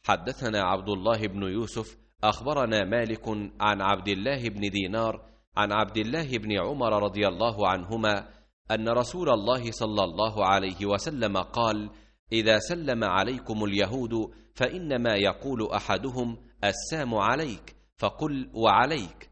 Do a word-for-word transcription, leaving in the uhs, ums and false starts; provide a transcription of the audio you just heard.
حدثنا عبد الله بن يوسف أخبرنا مالك عن عبد الله بن دينار عن عبد الله بن عمر رضي الله عنهما أن رسول الله صلى الله عليه وسلم قال: إذا سلم عليكم اليهود فإنما يقول أحدهم: السلام عليك، فقل وعليك،